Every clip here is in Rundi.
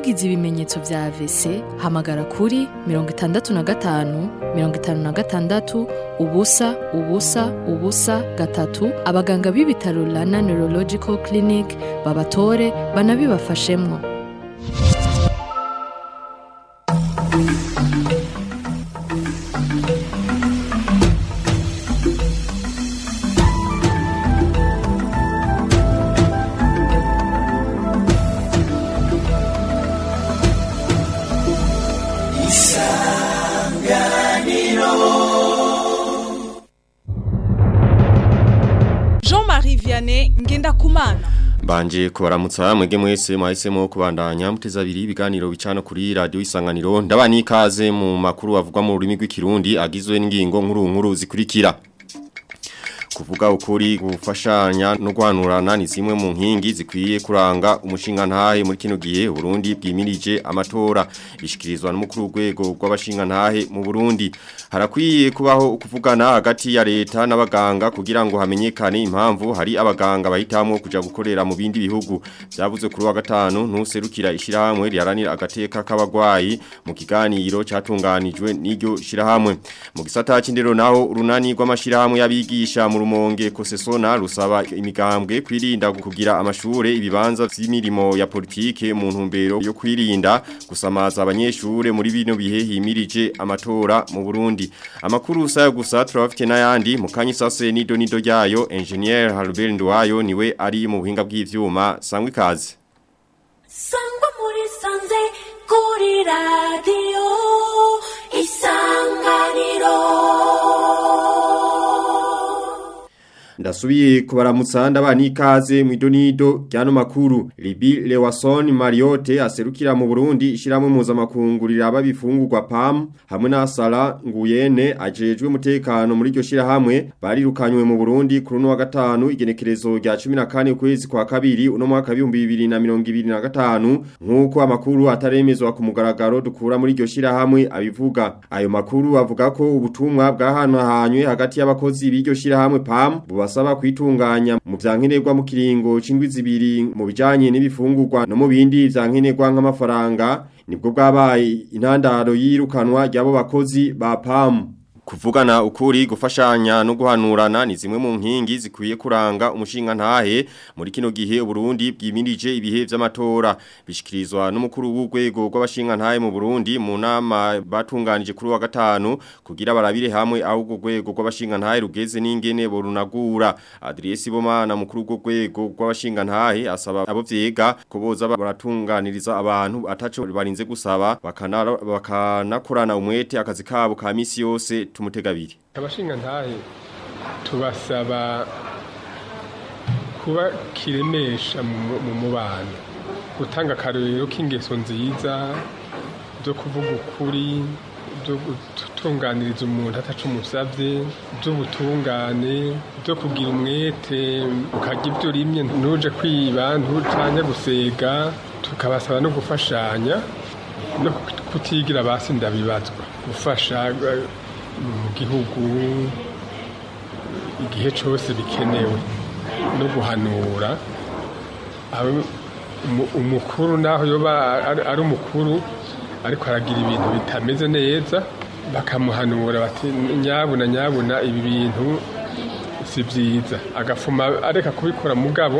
Ugize ibimenyetso vya AVC hamagara kuri 65 56 3 abaganga b'ibitaro Rana Neurological Clinic babatore banabibafashemwo. Ngendakumana Banje kubaramutsa mwege mwese mwahisemo kubandanya muteza abiri ibiganiro bicano kuri radio Isanganiro ndabani ikaze mu makuru avugwa mu rurimi rw'ikirundi agizwe n'ingingo nkuru zikurikira. Kuvuga ukuri gufashanya no guhanurana ni zimwe mu nkingi zikwiye kuranga umushingantahe muri kino gihe Burundi bwimirije amatora bishikirizwa n'umukuru w'urwego rw'abashingantahe mu Burundi. Harakwiye kubaho kuvugana hagati ya leta n'abaganga kugira ngo hamenyekane impamvu hari abaganga bahitamwo kuja gukorera mu bindi bihugu. Byavuze kuri wa gatanu ntuserukira ishirahamwe riharanira agateka k'abagwayi mu kiganiro catunganijwe n'iryo shirahamwe. Mu gisata c'indero naho urunani rw'amashirahamwe yabigisha mu Rumonge Kosesona rusaba imigambwe kwirinda kugira amashure ibibanza vy'imirimo ya politike mu ntumbero yo kwirinda gusamaza abanyeshure muri bino bihe himirije amatora mu Burundi. Amakuru sayo gusa turafite n'ayandi mu kanyisase nido ryayo Engineer Albert Ndwayo niwe ari mu buhinga bw'ivyuma sangwe kaze. Sangwa muri sanze kuri radio Isanganiro. Ndasubiye kubaramutsa ndabani ikaze mu idonido ryano makuru. Libi Lewason Mariote aserukira mu Burundi ishiramwe mpuzamakungu riraba bifungurwa PAM hamwe na Sala Nguyene ajejwe umutekano muri iryo shirahamwe barirukanywe mu Burundi kuri no wa gatanu igenekerezo rya 14 ukwezi kwa kabiri uno mwaka 2025 nkuko amakuru ataremezwa ku mugaragaro dukura muri iryo shirahamwe abivuga. Ayo makuru avuga ko ubutumwa bwahanahanywe hagati y'abakozi b'iryo shirahamwe PAM basaba kwitunganya mu vyankenerwa mu kiringo c'indwi zibiri mu bijanye n'ibifungurwa no mu bindi vyankenerwa nk'amafaranga nibwo bwabaye intandaro yirukanwa ry'abo bakozi ba PAM. Kuvugana ukuri gufashanya no guhanurana ni zimwe mu nkingi zikwiye kuranga umushingantahe muri kino gihe Burundi bwimirije ibihe vy'amatora bishikirizwa n'umukuru w'urwego rw'abashingantahe mu Burundi mu nama batunganije kuri wa gatanu kugira barabire hamwe aho urwo rwego rw'abashingantahe rugeze n'ingene borunagura. Adrien Bomana mukuru w'urwego rw'abashingantahe asaba abo vyega ko boza baratunganiriza abantu ataco barinze gusaba bakanakorana umwete akazi kabo ka misi yose tumutegabiri. Abashingantahe tubasaba kuba kiremesha mu mubano gutanga akarorero k'ingeso nziza byo kuvuga ukuri byo gutunganiriza umuntu atacu musavye by'ubutungane byo kugira umwete ukagira ibyo rimye ntuje kwiba ntutanye gusega tukabasaba no gufashanya no kutigira basinda bibazwa gufasha mu gihugu igihe cyose bikenewe no guhanura umukuru naho yoba ari umukuru ariko aragira ibintu bitameze neza bakamuhanura bati nyabuna ibi bintu si byiza agafuma areka kubikora mugabo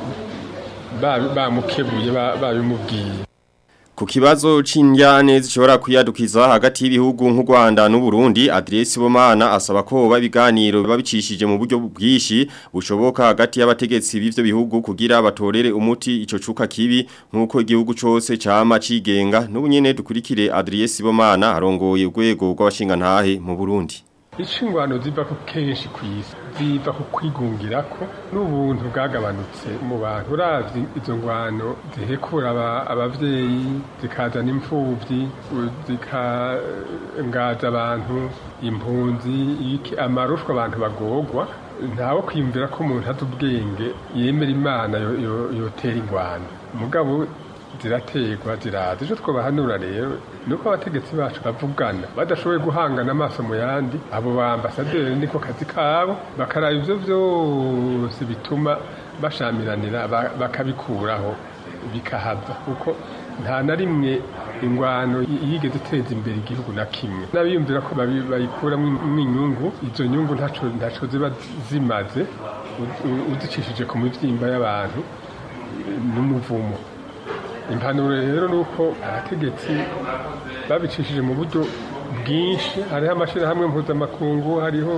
bamukebuye babimubwiye. Ku kibazo c'indyane zishobora kuyadukiza hagati y'ibihugu nk'u Rwanda n'u Burundi, Adrien Bomana asaba ko babiganiro babicishije mu buryo bwishi bushoboka hagati y'abategetsi b'ivyo bihugu kugira batorere umuti ico cuka kibi nk'uko igihugu cose cama cigenga. N'ubu nyene dukurikire Adrien Bomana arongoye urwego rw'abashingantahe mu Burundi. Ishingwano ziva ku kenshi kw'isi ziva ku kwigungirako n'ubuntu bwagabanutse mu bantu uravye izo ngwano zihekura abavyeyi zikazana impfuvyi zikangaza abantu impunzi amarushwa abantu bagogwa ntawo kwimvira ko umuntu azi ubwenge yemera Imana yotera ingwano mugabo zirategwa ziraza ejo twobahanura rero nuko abategetsi bacu bavugana badashoboye guhangana amaso mu yandi abo ba ambasaderi niko kazi kabo bakaraba ivyo vyose bituma bashamiranira bakabikuraho bikahava kuko nta na rimwe ingwano yigeze iteza imbere igihugu na kimwe n'abiyumvira ko bayikuramo inyungu izo nyungu ntaco ziba zimaze uzicishije ku mivyimba y'abantu n'umuvumo. Impanuro rero nuko abategetsi babicishije mu buryo bwinshi, hariho amashirahamwe mpuzamakungu, hariho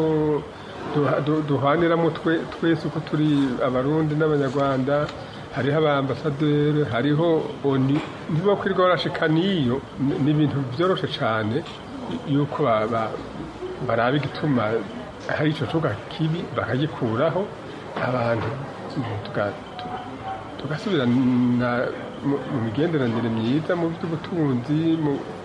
duhaniramo twese uko turi abarundi n'abanyarwanda, hariho abambasaderi, hariho ONU, ntibakwirirwa barashika niyo. Ni ibintu byoroshe cyane yuko baraba igituma hari ico cuka kibi bakagikuraho, abantu tugasubira mu migenderanire myiza, mu by'ubutunzi,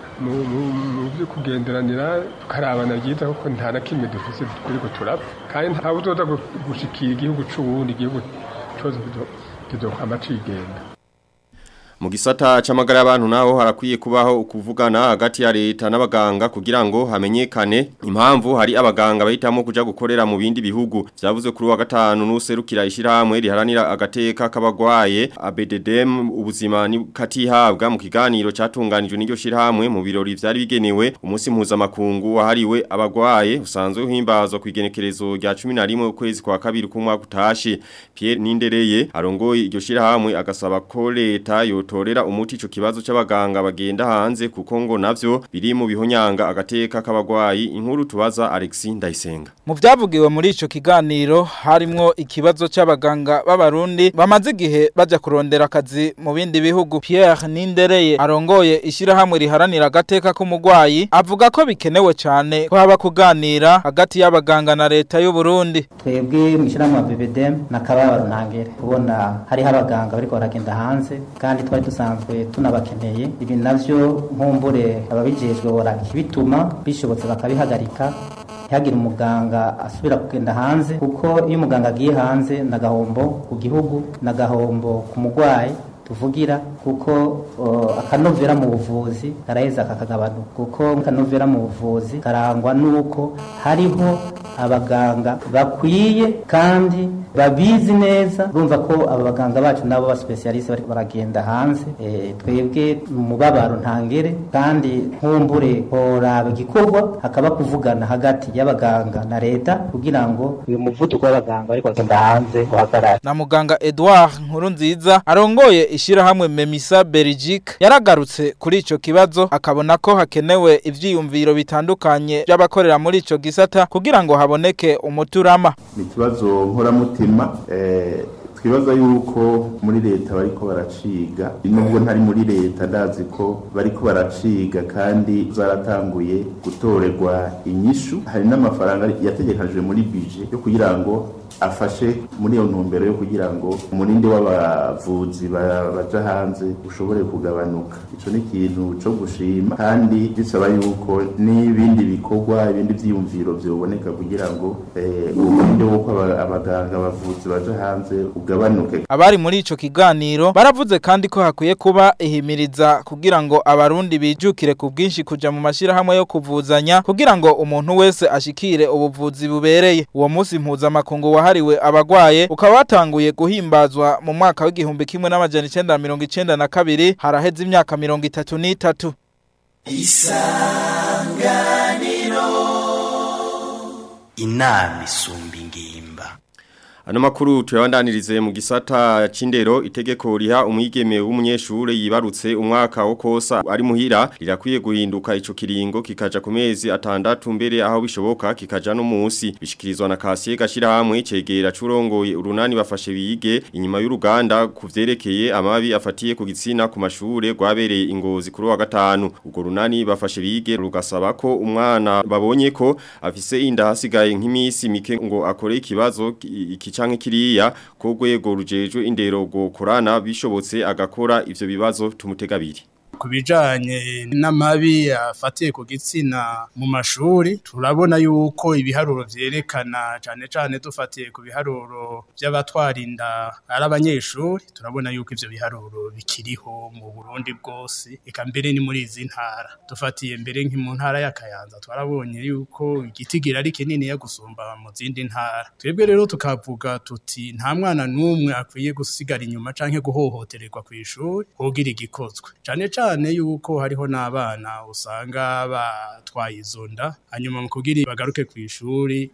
mu byo kugenderanira, tukarabana byiza kuko nta na kimwe dufise turi guturapfa, kandi nta buzoza gushikira igihugu c'uwundi, igihugu cyose kizokwama cigenda. Mu gisata c'amagara y'abantu naho harakwiye kubaho ukuvugana hagati ya leta n'abaganga kugira ngo hamenyekane impamvu hari abaganga bahitamo kuja gukorera mu bindi bihugu. Vyavuze kuri wa gatanu n'userukira ishirahamwe riharanira agateka k'abagwaye ABDDM ubuzima ni katihabwa mu kiganiro catunganijwe n'iryo shirahamwe mu birori vyari bigenewe umunsi mpuzamakungu wahariwe abagwaye usanzwe uhimbazwa kwigenekerezo rya 11 ukwezi kwa kabiri kumwaka utashe. Pierre Nindereye arongoye iryo shirahamwe agasaba ko leta torera umuti ico kibazo c'abaganga bagenda hanze kuko ngo navyo biri mu bihonyanga agateka k'abagwayi. Inkuru tubaza Alexis Ndayisenga. Mu vyavugiwe muri ico kiganiro harimwo ikibazo c'abaganga b'abarundi bamaze igihe baja kurondera akazi mu bindi bihugu. Pierre Nindereye arongoye ishirahamwe riharanira agateka k'umugwayi avuga ko bikenewe cyane ko haba kuganira hagati y'abaganga na leta y'u Burundi. Twebwe mu ishirahamwe ABDDM nakababaro ntangere kubona hari abaganga bariko baragenda hanze kandi dusanzwe tunabakeneye. Ibi navyo nkumbure ababijejwe bituma bishobotse bakabihagarika, ntihagire umuganga asubira kugenda hanze, kuko iyo umuganga agiye hanze nagahombo ku gihugu, nagahombo ku mugwayi tuvugira, kuko akanovera mu buvuzi karaheza kakagabanuka, kuko akanovera mu buvuzi karangwa nuko hariho abaganga bakwiye kandi babizi neza. Urumva ko aba baganga bacu nabo ba specialist bari baragenda hanze, twebwe mubabaro ntangere, kandi nkumbure horaba gikorwa hakaba kuvugana hagati y'abaganga na leta kugira ngo uyu muvuduko w'abaganga bari kwagenda hanze uhagarare. Na muganga Edouard Nkurunziza arongoye ishirahamwe Memisa Belgique yaragarutse kuri ico kibazo, akabona ko hakenewe ivyiyumviro bitandukanye by'abakorera muri ico gisata kugira ngo haboneke umuturama. Ni kibazo nkoramutima, twibaza yuko muri leta bariko baraciga, nubwo ntari muri leta ndazi ko bariko baraciga kandi zaratanguye gutorerwa inyishu. Hari n'amafaranga yategekanijwe muri budget yo kugira ngo afashe muri iyo ntumbero yo kugira ngo umurindi w'abavuzi baja hanze ushobore kugabanuka. Ico ni ikintu cyo gushima, kandi bisaba yuko n'ibindi bikorwa, ibindi vyiyumviro byoboneka kugira ngo umurindi w'uko abaganga abavuzi baja hanze ugabanuke. Abari muri ico kiganiro baravuze kandi ko hakwiye kuba ihimiriza kugira ngo abarundi bijukire ku bwinshi kuja mu mashirahamwe yo kuvuzanya kugira ngo umuntu wese ashikire ubuvuzi bubereye. Uwo munsi mpuzamakungu wahariwe abagwaye ukaba watanguye guhimbazwa mu mwaka w'igihumbi 1992, haraheze imyaka 33. Isanganiro inama isumba ingimba. Ano makuru tuyabandanirize mu gisata c'indero. Itegeko riha umwigeme w'umunyeshure yibarutse umwaka wo kosa ari muhira rirakwiye guhinduka, ico kiringo kikaja ku mezi 6 mbere aho bishoboka kikaja no munsi. Bishikirizwa na Kasiye Gashirahamwe cegera curongoye urunani bafashe bige inyuma y'uruganda kuvyerekeye amabi afatiye ku gitsina ku mashure gwabereye Ingozi kuri wa gatanu. Ugo runani bafashe bige rugasaba ko umwana babonye ko afise inda hasigaye nk'imisi mike ngo akore ikibazo canke kiriya ko rwego rujejwe indero go korana bishobotse agakora ivyo bibazo tumutegabiri. kubijanye n'amabi afatiye ku gitsina mu mashuri turabona yuko ibiharuro vyerekana cane dufatiye ku biharuro by'abatwarinda ari abanyeshuri turabona yuko ivyo biharuro bikiriho mu Burundi bwose eka mbere ni muri izi ntara dufatiye mbere mu ntara ya Kayanza twarabonye yuko igitigira ari kinini ya gusumba mu zindi ntara twebwe rero tukavuga tuti nta mwana numwe akwiye gusigara inyuma canke guhohotererwa ku ishuri hogira igikozwe cane yuko hariho n'abana usanga batwaye izonda hanyuma mu kugira bagaruke ku ishuri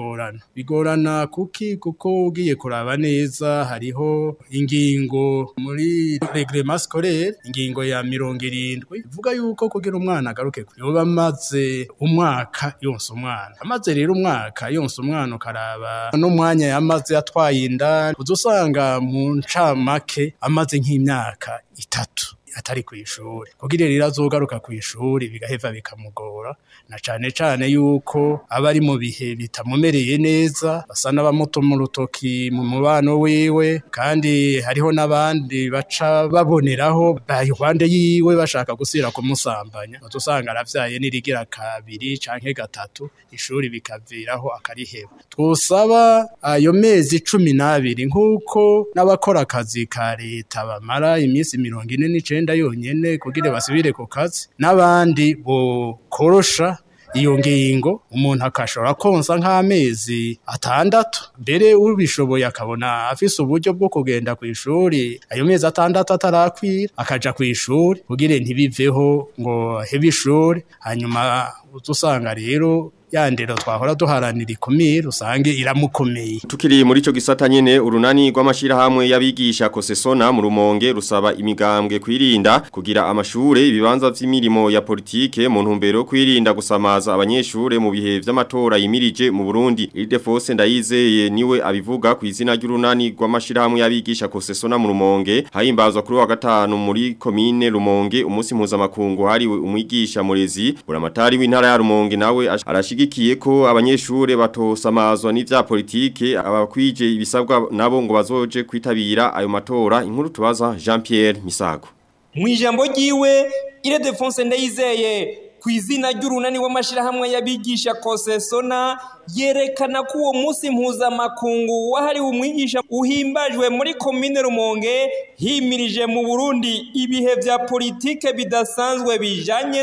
bigorana kuko ugiye kuraba neza hariho ingingo muri reglement scolaire ingingo ya 70 ivuga yuko kugira umwana agaruke yoba amaze umwaka yonse umwana amaze rero umwaka yonse umwana ukaraba n'umwanya yamaze atwaye inda uzosanga mu ncamake amaze nk'imyaka 3 atari ku ishuri kugira rero azogaruka ku ishuri bigaheva bikamugora na cane yuko abari mu bihe bitamumereye neza basa n'abamuto mu rutoki mu mubano wiwe kandi hariho n'abandi baca baboneraho bayihwande yiwe bashaka gusira kumusambanya uzosanga aravyaye n'irigira 2 canke 3 ishuri bikaviraho akariheba twosaba ayo mezi 12 nkuko n'abakora akazi ka leta bamara iminsi 49 yonyene kugira basubire ku kazi n'abandi bo korosha iyo ngingo umuntu akashora konsa nk'amezi 6 mbere ubishoboye akabona afise uburyo bwo kugenda ku ishuri ayo mezi 6 atarakwira akaja ku ishuri kugira ntibiveho ngo hebe ishuri hanyuma uzusanga rero yandero twahora duharanira ikomire usange iramukomeye tukiri muri ico gisata nyene urunani rw'amashira hamwe yabigisha kosesona mu Rumonge rusaba imigambwe kwirinda kugira amashure ibibanza vy'imirimo ya politike mu ntumbero kwirinda gusamaza abanyeshure mu bihe vy'amatora yimirije mu Burundi Ildefonse Ndayizeye niwe abivuga ku izina ry'urunani rw'amashira hamwe yabigisha kosesona mu Rumonge hahimbazwa kuri wa gatanu muri komine Rumonge umunsi mpuzamakungu hariwe umwigisha murezi buramatari w'intara ya Rumonge nawe arashigikiye ko abanyeshure batosamazwa n'ivya politike abakwije ibisabwa nabo ngo bazoje kwitabira ayo matora inkuru tubaza Jean Pierre Misago Mwijambo giwe Ildefonse Ndayizeye kwizina ry'urunani w'amashirahamwe yabigisha kosesona yerekana ko uwo munsi mpuzamakungu wahari umwigisha uhimbajwe muri komine Rumonge himirije mu Burundi ibihe vya politike bidasanzwe bijanye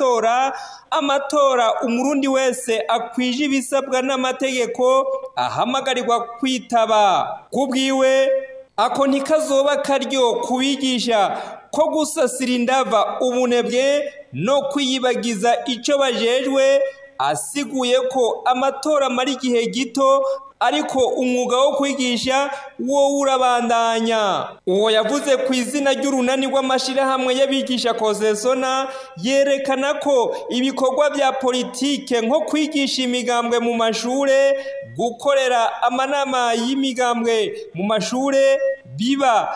amatora umurundi wese akwije ibisabwa n'amategeko ahamagarirwa kwitaba kubwiwe ako ntikazoba karyo kubigisha ko gusasira indava ubunebwe no kwiyibagiza ico bajejwe asiguye ko amatora mari igihe gito ariko umwuga wo kwigisha wo urabandanya uwo yavuze ku izina ry'urunani rw'amashirahamwe yabigisha kosesona yerekana ko ibikorwa vya politike nko kwigisha imigambwe mu mashure gukorera amanama y'imigambwe mu mashure biba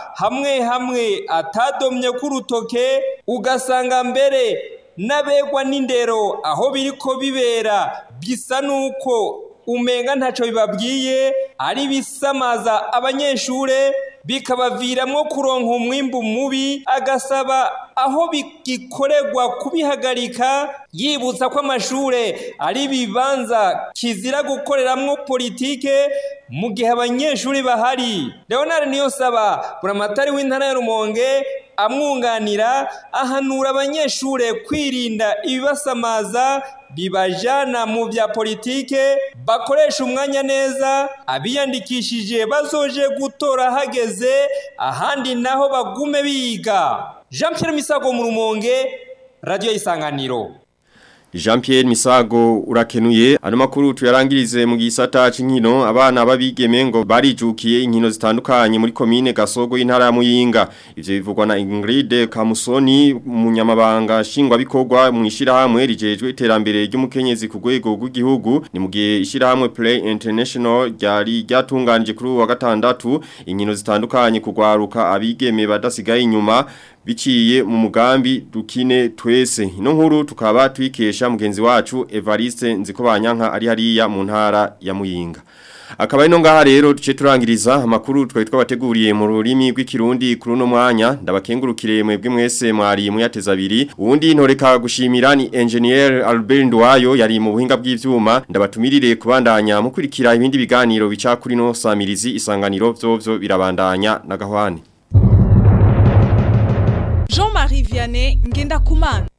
hamwe atadomye kurutoke ugasanga mbere nabegwa n'indero aho biriko bibera bisa nuko umenga ntaco bibabwiye ari bisamaza abanyeshure bikabaviramwo kuronka umwimbu mubi agasaba aho bigikorerwa kubihagarika yibutsa ko amashure ari bibanza kizira gukoreramwo politike mu gihe abanyeshuri bahari Leonard Niyonsaba buramatari w'intara ya Rumonge amwunganira ahanura abanyeshure kwirinda ibibasamaza bibajana mu vya politike bakoresha umwanya neza abiyandikishije bazoje gutora hageze ahandi naho bagume biga Jean Pierre Misago mu Rumonge Radio Isanganiro Jean Pierre Misago urakenuye ano makuru tuyarangirize mu gisata c'inkino abana babigeme ngo barijukiye inkino zitandukanye muri komine Gasogo y'intara ya Muyinga ivyo bivugwa na Ingrid Kamusoni umunyamabanga shingwa bikorwa mu ishirahamwe rijejwe iterambere ry'umukenyezi ku rwego rw'igihugu ni mu gihe ishirahamwe Play International ryari ryatunganije kuri wa gatandatu inkino zitandukanye kugwaruka abigeme badasigaye inyuma biciye mu mugambi dukine twese ino nkuru tukaba twikesha mugenzi wacu Evariste Nzikobanyanka ari hariya mu ntara ya Muyinga Akaba ino ngaha rero duce turangiriza amakuru twari twabateguriye mu rurimi rw'ikirundi kuri uno mwanya ndabakengurukire mwebwe mwese mwari muyateza abiri uwundi ntoreka gushimira ni engineer Albert Ndwayo yari mu buhinga bw'ivyuma ndabatumirire kubandanya mukurikira ibindi biganiro bica kuri no samirizi isanganiro vyovyo birabandanya na gahwane Jean-Marie Vianney Ngendakumana